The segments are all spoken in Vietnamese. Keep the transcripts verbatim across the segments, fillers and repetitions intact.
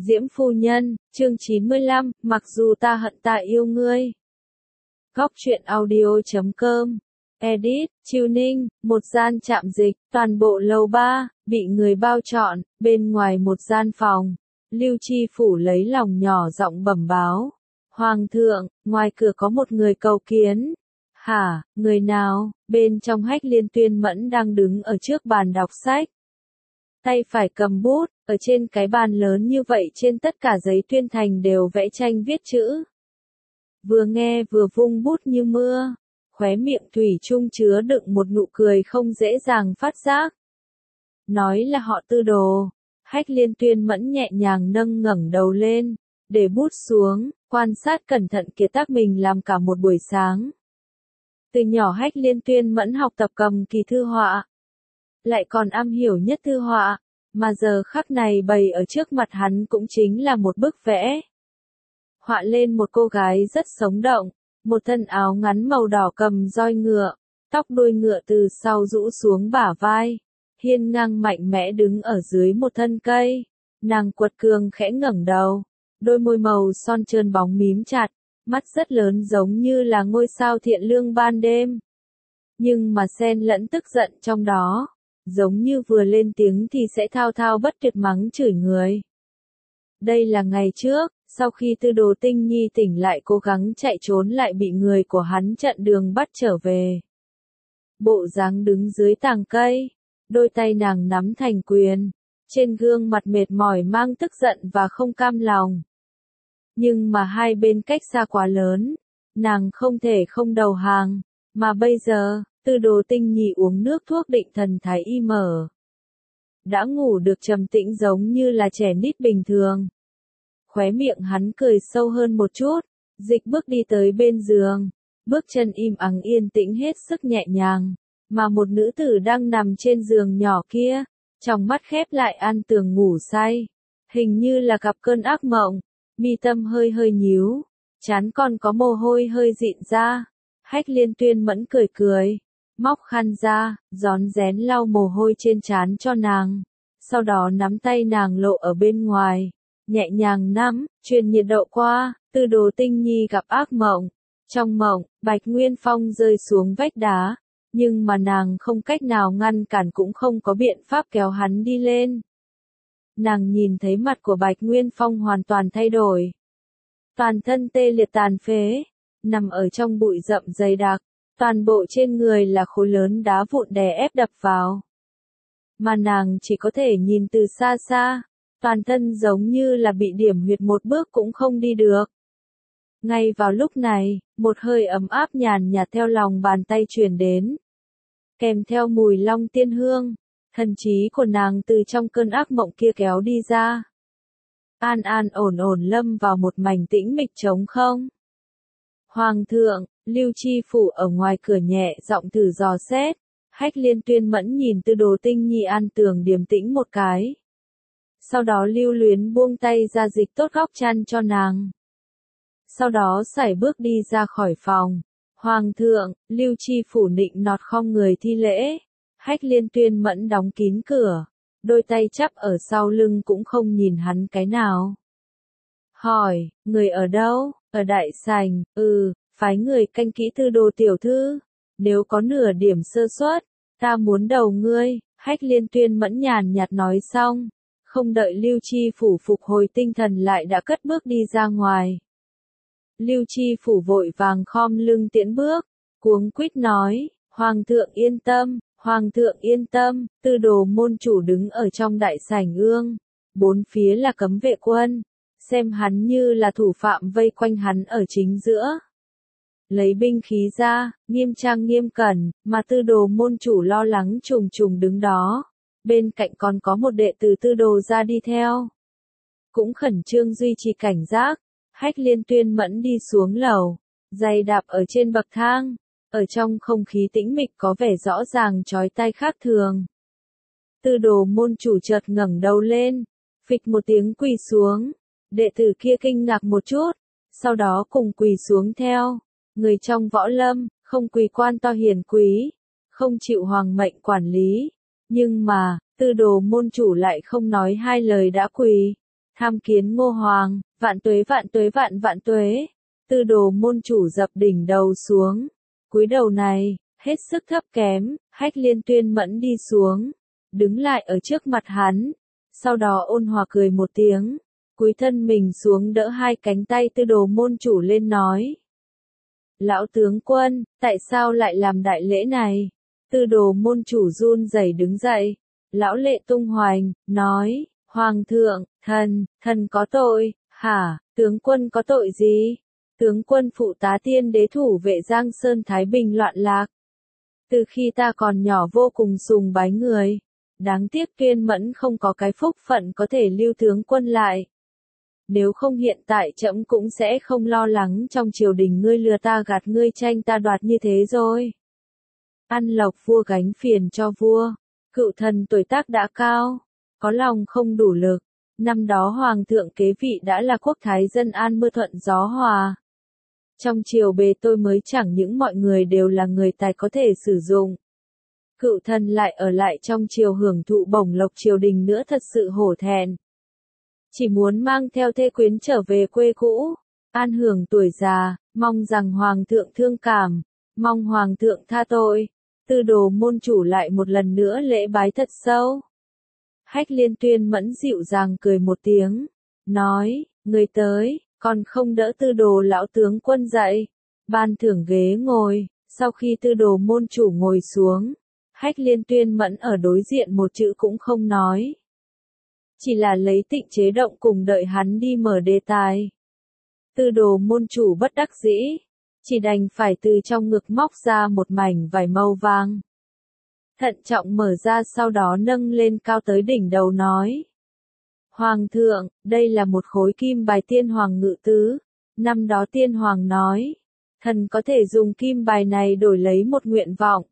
Diễm phu nhân, chương chín mươi lăm, mặc dù ta hận ta yêu ngươi. Góc truyện audio chấm com, edit, tuning, một gian trạm dịch, toàn bộ lầu ba, bị người bao trọn, bên ngoài một gian phòng. Lưu Chi Phủ lấy lòng nhỏ giọng bẩm báo. Hoàng thượng, ngoài cửa có một người cầu kiến. Hả, người nào? Bên trong Hách Liên Tuyên Mẫn đang đứng ở trước bàn đọc sách. Tay phải cầm bút, ở trên cái bàn lớn như vậy trên tất cả giấy tuyên thành đều vẽ tranh viết chữ. Vừa nghe vừa vung bút như mưa, khóe miệng thủy chung chứa đựng một nụ cười không dễ dàng phát giác. Nói là họ Tư Đồ. Hách Liên Tuyên Mẫn nhẹ nhàng nâng ngẩng đầu lên, để bút xuống, quan sát cẩn thận kiệt tác mình làm cả một buổi sáng. Từ nhỏ Hách Liên Tuyên Mẫn học tập cầm kỳ thư họa, lại còn am hiểu nhất thư họa, mà giờ khắc này bày ở trước mặt hắn cũng chính là một bức vẽ. Họa lên một cô gái rất sống động, một thân áo ngắn màu đỏ cầm roi ngựa, tóc đuôi ngựa từ sau rũ xuống bả vai, hiên ngang mạnh mẽ đứng ở dưới một thân cây, nàng quật cường khẽ ngẩng đầu, đôi môi màu son trơn bóng mím chặt, mắt rất lớn giống như là ngôi sao thiện lương ban đêm. Nhưng mà xen lẫn tức giận trong đó, giống như vừa lên tiếng thì sẽ thao thao bất tuyệt mắng chửi người. Đây là ngày trước, sau khi Tư Đồ Tinh Nhi tỉnh lại cố gắng chạy trốn lại bị người của hắn chặn đường bắt trở về. Bộ dáng đứng dưới tàng cây, đôi tay nàng nắm thành quyền, trên gương mặt mệt mỏi mang tức giận và không cam lòng. Nhưng mà hai bên cách xa quá lớn, nàng không thể không đầu hàng, mà bây giờ, Tư Đồ Tinh Nhi uống nước thuốc định thần thái y mở. Đã ngủ được trầm tĩnh giống như là trẻ nít bình thường. Khóe miệng hắn cười sâu hơn một chút, dịch bước đi tới bên giường, bước chân im ắng yên tĩnh hết sức nhẹ nhàng, mà một nữ tử đang nằm trên giường nhỏ kia, trong mắt khép lại an tường ngủ say, hình như là gặp cơn ác mộng, mi tâm hơi hơi nhíu, trán còn có mồ hôi hơi dịn ra. Hách Liên Tuyên Mẫn cười cười, móc khăn ra, rón rén lau mồ hôi trên trán cho nàng, sau đó nắm tay nàng lộ ở bên ngoài, nhẹ nhàng nắm, truyền nhiệt độ qua. Tư Đồ Tinh Nhi gặp ác mộng. Trong mộng, Bạch Nguyên Phong rơi xuống vách đá, nhưng mà nàng không cách nào ngăn cản cũng không có biện pháp kéo hắn đi lên. Nàng nhìn thấy mặt của Bạch Nguyên Phong hoàn toàn thay đổi. Toàn thân tê liệt tàn phế, nằm ở trong bụi rậm dày đặc, toàn bộ trên người là khối lớn đá vụn đè ép đập vào. Mà nàng chỉ có thể nhìn từ xa xa, toàn thân giống như là bị điểm huyệt một bước cũng không đi được. Ngay vào lúc này, một hơi ấm áp nhàn nhạt theo lòng bàn tay truyền đến, kèm theo mùi long tiên hương, thần trí của nàng từ trong cơn ác mộng kia kéo đi ra. An an ổn ổn lâm vào một mảnh tĩnh mịch trống không. Hoàng thượng, Lưu Chi Phủ ở ngoài cửa nhẹ giọng thử dò xét. Hách Liên Tuyên Mẫn nhìn Tư Đồ Tinh Nhi an tường điềm tĩnh một cái. Sau đó lưu luyến buông tay ra dịch tốt góc chăn cho nàng. Sau đó sải bước đi ra khỏi phòng. Hoàng thượng, Lưu Chi Phủ nịnh nọt khom người thi lễ. Hách Liên Tuyên Mẫn đóng kín cửa, đôi tay chắp ở sau lưng cũng không nhìn hắn cái nào. Hỏi, người ở đâu? Ở đại sảnh. Ừ, phái người canh kỹ Tư Đồ tiểu thư, nếu có nửa điểm sơ suất, ta muốn đầu ngươi. Hách Liên Tuyên Mẫn nhàn nhạt nói xong, không đợi Lưu Chi Phủ phục hồi tinh thần lại đã cất bước đi ra ngoài. Lưu Chi Phủ vội vàng khom lưng tiễn bước, cuống quýt nói, Hoàng thượng yên tâm, Hoàng thượng yên tâm. Tư Đồ môn chủ đứng ở trong đại sảnh ương, bốn phía là cấm vệ quân, xem hắn như là thủ phạm vây quanh hắn ở chính giữa. Lấy binh khí ra, nghiêm trang nghiêm cẩn, mà Tư Đồ môn chủ lo lắng trùng trùng đứng đó. Bên cạnh còn có một đệ tử Tư Đồ ra đi theo, cũng khẩn trương duy trì cảnh giác. Hách Liên Tuyên Mẫn đi xuống lầu, giày đạp ở trên bậc thang, ở trong không khí tĩnh mịch có vẻ rõ ràng chói tai khác thường. Tư Đồ môn chủ chợt ngẩng đầu lên, phịch một tiếng quỳ xuống, đệ tử kia kinh ngạc một chút, sau đó cùng quỳ xuống theo. Người trong võ lâm, không quỳ quan to hiền quý, không chịu hoàng mệnh quản lý, nhưng mà, Tư Đồ môn chủ lại không nói hai lời đã quỳ, tham kiến Ngô Hoàng, vạn tuế vạn tuế vạn vạn tuế. Tư đồ môn chủ dập đỉnh đầu xuống, cúi đầu này, hết sức thấp kém, Hách Liên Tuyên Mẫn đi xuống, đứng lại ở trước mặt hắn, sau đó ôn hòa cười một tiếng, cúi thân mình xuống đỡ hai cánh tay tư đồ môn chủ lên nói. Lão tướng quân, tại sao lại làm đại lễ này? Tư đồ môn chủ run rẩy đứng dậy, lão lệ tung hoành, nói, Hoàng thượng, thần, thần có tội, hả, tướng quân có tội gì? Tướng quân phụ tá tiên đế thủ vệ Giang Sơn Thái Bình loạn lạc. Từ khi ta còn nhỏ vô cùng sùng bái người, đáng tiếc Tuyên Mẫn không có cái phúc phận có thể lưu tướng quân lại. Nếu không hiện tại trẫm cũng sẽ không lo lắng trong triều đình ngươi lừa ta gạt ngươi tranh ta đoạt như thế rồi. Ăn lộc vua gánh phiền cho vua, cựu thần tuổi tác đã cao, có lòng không đủ lực. Năm đó hoàng thượng kế vị đã là quốc thái dân an mưa thuận gió hòa. Trong triều bề tôi mới chẳng những mọi người đều là người tài có thể sử dụng. Cựu thần lại ở lại trong triều hưởng thụ bổng lộc triều đình nữa thật sự hổ thẹn. Chỉ muốn mang theo thê quyến trở về quê cũ, an hưởng tuổi già, mong rằng hoàng thượng thương cảm, mong hoàng thượng tha tội. Tư đồ môn chủ lại một lần nữa lễ bái thật sâu. Hách Liên Tuyên Mẫn dịu dàng cười một tiếng, nói, người tới, còn không đỡ tư đồ lão tướng quân dậy, ban thưởng ghế ngồi. Sau khi tư đồ môn chủ ngồi xuống, Hách Liên Tuyên Mẫn ở đối diện một chữ cũng không nói. Chỉ là lấy tịnh chế động cùng đợi hắn đi mở đề tài. Tư đồ môn chủ bất đắc dĩ, chỉ đành phải từ trong ngực móc ra một mảnh vải màu vàng. Thận trọng mở ra sau đó nâng lên cao tới đỉnh đầu nói. Hoàng thượng, đây là một khối kim bài tiên hoàng ngự tứ. Năm đó tiên hoàng nói, thần có thể dùng kim bài này đổi lấy một nguyện vọng.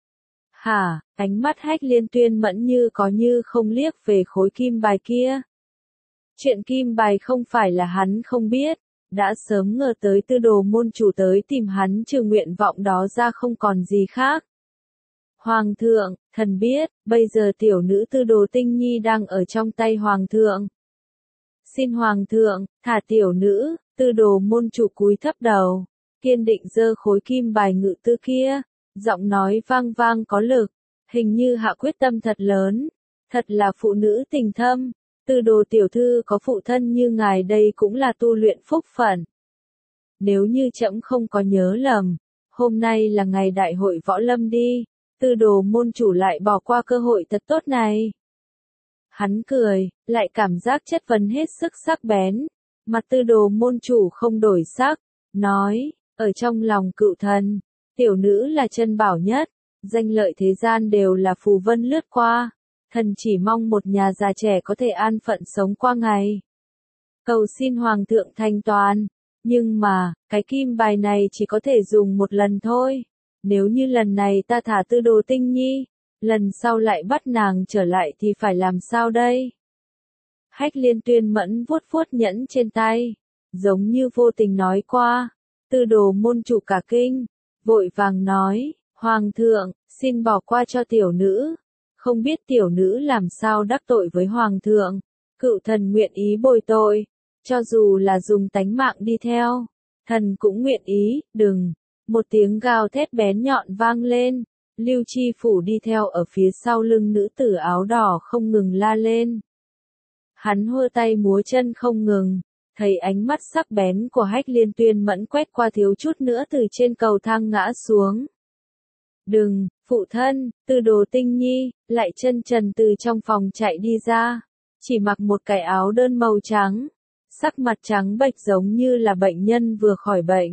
Hả, ánh mắt Hách Liên Tuyên Mẫn như có như không liếc về khối kim bài kia. Chuyện kim bài không phải là hắn không biết, đã sớm ngờ tới tư đồ môn chủ tới tìm hắn trừ nguyện vọng đó ra không còn gì khác. Hoàng thượng, thần biết, bây giờ tiểu nữ tư đồ tinh nhi đang ở trong tay hoàng thượng. Xin hoàng thượng, thả tiểu nữ, tư đồ môn chủ cúi thấp đầu, kiên định giơ khối kim bài ngự tư kia, giọng nói vang vang có lực, hình như hạ quyết tâm thật lớn, thật là phụ nữ tình thâm. Tư đồ tiểu thư có phụ thân như ngài đây cũng là tu luyện phúc phận. Nếu như trẫm không có nhớ lầm, hôm nay là ngày đại hội võ lâm đi, tư đồ môn chủ lại bỏ qua cơ hội thật tốt này. Hắn cười, lại cảm giác chất vấn hết sức sắc bén, mặt tư đồ môn chủ không đổi sắc, nói, ở trong lòng cựu thần, tiểu nữ là chân bảo nhất, danh lợi thế gian đều là phù vân lướt qua. Thần chỉ mong một nhà già trẻ có thể an phận sống qua ngày. Cầu xin hoàng thượng thanh toán. Nhưng mà, cái kim bài này chỉ có thể dùng một lần thôi. Nếu như lần này ta thả tư đồ tinh nhi, lần sau lại bắt nàng trở lại thì phải làm sao đây? Hách Liên Tuyên Mẫn vuốt vuốt nhẫn trên tay, giống như vô tình nói qua. Tư đồ môn chủ cả kinh, vội vàng nói, hoàng thượng, xin bỏ qua cho tiểu nữ. Không biết tiểu nữ làm sao đắc tội với hoàng thượng, cựu thần nguyện ý bồi tội, cho dù là dùng tánh mạng đi theo, thần cũng nguyện ý, đừng. Một tiếng gào thét bén nhọn vang lên, Lưu Chi Phủ đi theo ở phía sau lưng nữ tử áo đỏ không ngừng la lên. Hắn hơ tay múa chân không ngừng, thấy ánh mắt sắc bén của Hách Liên Tuyên Mẫn quét qua thiếu chút nữa từ trên cầu thang ngã xuống. Đừng, phụ thân, tư đồ tinh nhi, lại chân trần từ trong phòng chạy đi ra, chỉ mặc một cái áo đơn màu trắng, sắc mặt trắng bệch giống như là bệnh nhân vừa khỏi bệnh.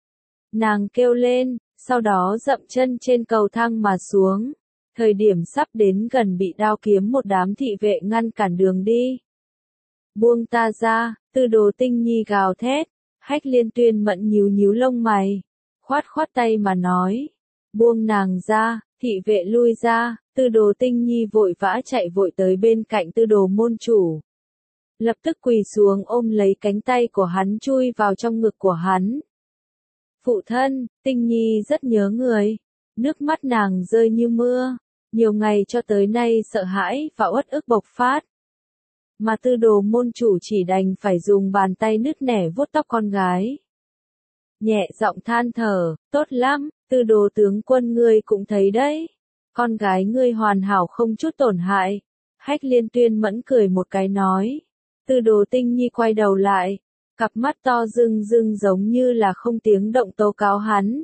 Nàng kêu lên, sau đó dậm chân trên cầu thang mà xuống, thời điểm sắp đến gần bị đao kiếm một đám thị vệ ngăn cản đường đi. Buông ta ra, tư đồ tinh nhi gào thét, Hách Liên Tuyên Mẫn nhíu nhíu lông mày, khoát khoát tay mà nói. Buông nàng ra, thị vệ lui ra, tư đồ tinh nhi vội vã chạy vội tới bên cạnh tư đồ môn chủ. Lập tức quỳ xuống ôm lấy cánh tay của hắn chui vào trong ngực của hắn. Phụ thân, tinh nhi rất nhớ người. Nước mắt nàng rơi như mưa, nhiều ngày cho tới nay sợ hãi và uất ức bộc phát. mà Tư Đồ môn chủ chỉ đành phải dùng bàn tay nứt nẻ vuốt tóc con gái. Nhẹ giọng than thở, tốt lắm, Tư Đồ tướng quân ngươi cũng thấy đấy. Con gái ngươi hoàn hảo không chút tổn hại. Hách Liên Tuyên mẫn cười một cái nói. Tư Đồ Tinh Nhi quay đầu lại, cặp mắt to rưng rưng giống như là không tiếng động tố cáo hắn.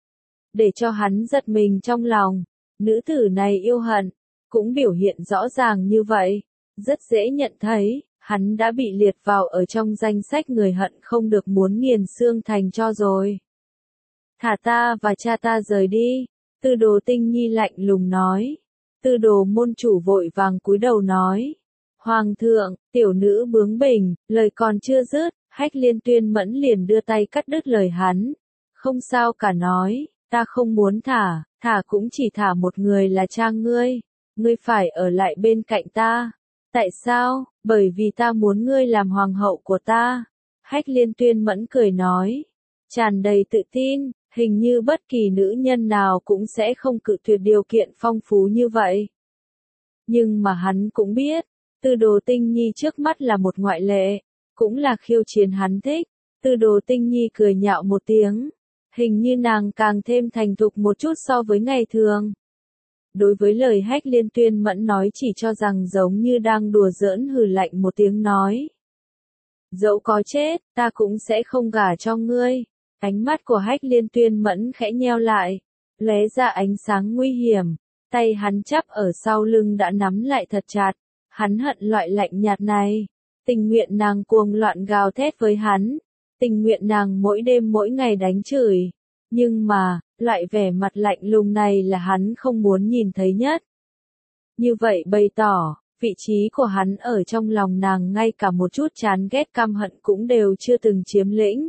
Để cho hắn giật mình trong lòng, nữ tử này yêu hận, cũng biểu hiện rõ ràng như vậy, rất dễ nhận thấy, hắn đã bị liệt vào ở trong danh sách người hận không được muốn nghiền xương thành tro rồi. Thả ta và cha ta rời đi, Tư Đồ Tinh Nhi lạnh lùng nói. Tư Đồ môn chủ vội vàng cúi đầu nói. Hoàng thượng, tiểu nữ bướng bỉnh, lời còn chưa dứt, Hách Liên Tuyên mẫn liền đưa tay cắt đứt lời hắn. Không sao cả nói, ta không muốn thả, thả cũng chỉ thả một người là cha ngươi, ngươi phải ở lại bên cạnh ta. Tại sao? Bởi vì ta muốn ngươi làm hoàng hậu của ta. Hách Liên Tuyên mẫn cười nói, tràn đầy tự tin, hình như bất kỳ nữ nhân nào cũng sẽ không cự tuyệt điều kiện phong phú như vậy. Nhưng mà hắn cũng biết, Tư Đồ Tinh Nhi trước mắt là một ngoại lệ, cũng là khiêu chiến hắn thích. Tư Đồ Tinh Nhi cười nhạo một tiếng, hình như nàng càng thêm thành thục một chút so với ngày thường. Đối với lời Hách Liên Tuyên mẫn nói chỉ cho rằng giống như đang đùa giỡn, hừ lạnh một tiếng nói. Dẫu có chết, ta cũng sẽ không gả cho ngươi. Ánh mắt của Hách Liên Tuyên mẫn khẽ nheo lại, lóe ra ánh sáng nguy hiểm, tay hắn chắp ở sau lưng đã nắm lại thật chặt, hắn hận loại lạnh nhạt này, tình nguyện nàng cuồng loạn gào thét với hắn, tình nguyện nàng mỗi đêm mỗi ngày đánh chửi, nhưng mà, loại vẻ mặt lạnh lùng này là hắn không muốn nhìn thấy nhất. Như vậy bày tỏ, vị trí của hắn ở trong lòng nàng ngay cả một chút chán ghét căm hận cũng đều chưa từng chiếm lĩnh.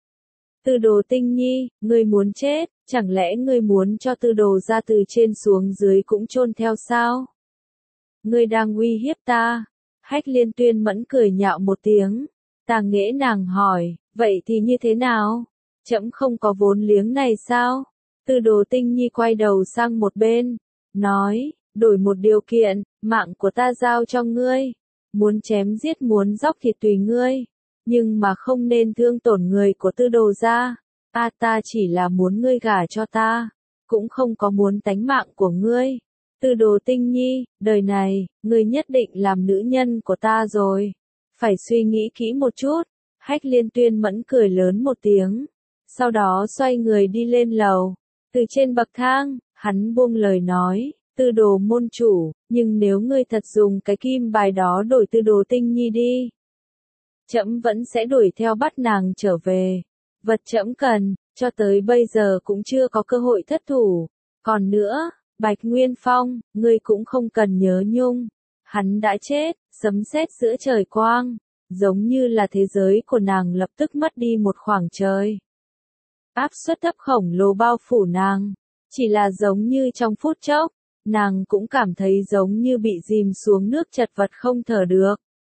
Tư Đồ Tinh Nhi, ngươi muốn chết, chẳng lẽ ngươi muốn cho Tư Đồ ra từ trên xuống dưới cũng chôn theo sao? Ngươi đang uy hiếp ta. Hách Liên Tuyên mẫn cười nhạo một tiếng. Tà Nghễ nàng hỏi, vậy thì như thế nào? Trẫm không có vốn liếng này sao? Tư Đồ Tinh Nhi quay đầu sang một bên, nói, đổi một điều kiện, mạng của ta giao cho ngươi. Muốn chém giết muốn dóc thì tùy ngươi. Nhưng mà không nên thương tổn người của Tư Đồ gia. A ta chỉ là muốn ngươi gả cho ta, cũng không có muốn tánh mạng của ngươi. Tư Đồ Tinh Nhi, đời này, ngươi nhất định làm nữ nhân của ta rồi. Phải suy nghĩ kỹ một chút. Hách Liên Tuyên mẫn cười lớn một tiếng. Sau đó xoay người đi lên lầu. Từ trên bậc thang, hắn buông lời nói, Tư Đồ môn chủ, nhưng nếu ngươi thật dùng cái kim bài đó đổi Tư Đồ Tinh Nhi đi, trẫm vẫn sẽ đuổi theo bắt nàng trở về. Vật trẫm cần, cho tới bây giờ cũng chưa có cơ hội thất thủ. Còn nữa, Bạch Nguyên Phong, ngươi cũng không cần nhớ nhung. Hắn đã chết, sấm sét giữa trời quang, giống như là thế giới của nàng lập tức mất đi một khoảng trời. Áp suất thấp khổng lồ bao phủ nàng, chỉ là giống như trong phút chốc, nàng cũng cảm thấy giống như bị dìm xuống nước chật vật không thở được.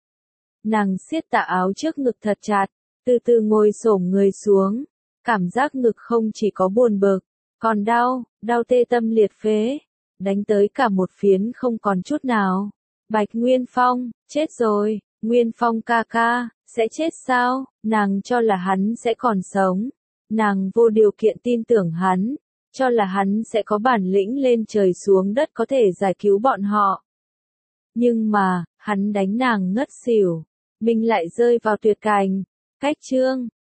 Nàng siết tà áo trước ngực thật chặt, từ từ ngồi xổm người xuống, cảm giác ngực không chỉ có buồn bực, còn đau, đau tê tâm liệt phế, đánh tới cả một phiến không còn chút nào. Bạch Nguyên Phong, chết rồi, Nguyên Phong ca ca, sẽ chết sao? Nàng cho là hắn sẽ còn sống. Nàng vô điều kiện tin tưởng hắn, cho là hắn sẽ có bản lĩnh lên trời xuống đất có thể giải cứu bọn họ. Nhưng mà, hắn đánh nàng ngất xỉu, mình lại rơi vào tuyệt cảnh. Cách chương